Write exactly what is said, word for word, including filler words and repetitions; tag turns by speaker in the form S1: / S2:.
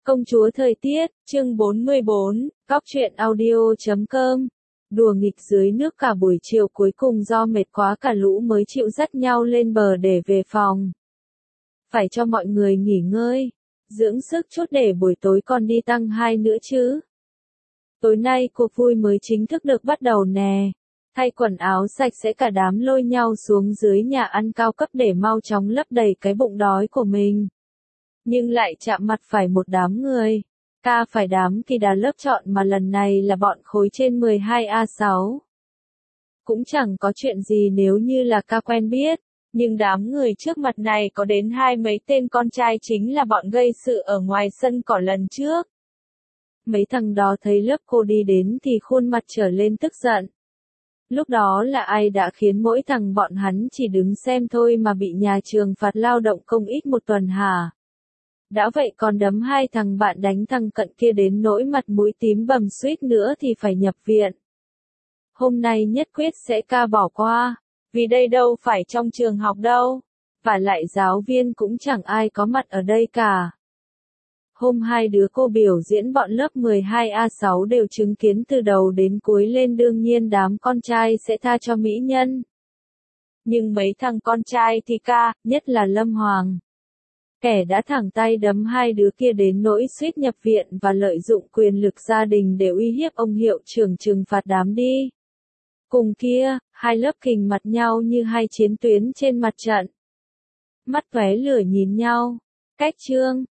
S1: Công chúa thời tiết, chương bốn mươi bốn, góc truyện audio chấm com. Đùa nghịch dưới nước cả buổi chiều cuối cùng do mệt quá cả lũ mới chịu dắt nhau lên bờ để về phòng. Phải cho mọi người nghỉ ngơi, dưỡng sức chút để buổi tối còn đi tăng hai nữa chứ. Tối nay cuộc vui mới chính thức được bắt đầu nè. Thay quần áo sạch sẽ cả đám lôi nhau xuống dưới nhà ăn cao cấp để mau chóng lấp đầy cái bụng đói của mình. Nhưng lại chạm mặt phải một đám người. Ca phải đám kỳ đà lớp chọn mà lần này là bọn khối trên mười hai A sáu. Cũng chẳng có chuyện gì nếu như là ca quen biết, nhưng đám người trước mặt này có đến hai mấy tên con trai chính là bọn gây sự ở ngoài sân cỏ lần trước. Mấy thằng đó thấy lớp cô đi đến thì khuôn mặt trở lên tức giận. Lúc đó là ai đã khiến mỗi thằng bọn hắn chỉ đứng xem thôi mà bị nhà trường phạt lao động công ích một tuần hả? Đã vậy còn đấm hai thằng bạn đánh thằng cận kia đến nỗi mặt mũi tím bầm suýt nữa thì phải nhập viện. Hôm nay nhất quyết sẽ ca bỏ qua, vì đây đâu phải trong trường học đâu, và lại giáo viên cũng chẳng ai có mặt ở đây cả. Hôm hai đứa cô biểu diễn bọn lớp mười hai A sáu đều chứng kiến từ đầu đến cuối lên đương nhiên đám con trai sẽ tha cho mỹ nhân. Nhưng mấy thằng con trai thì ca, nhất là Lâm Hoàng. Kẻ đã thẳng tay đấm hai đứa kia đến nỗi suýt nhập viện và lợi dụng quyền lực gia đình để uy hiếp ông hiệu trưởng trừng phạt đám đi. Cùng kia, hai lớp kình mặt nhau như hai chiến tuyến trên mặt trận. Mắt tóe lửa nhìn nhau. Cách trương,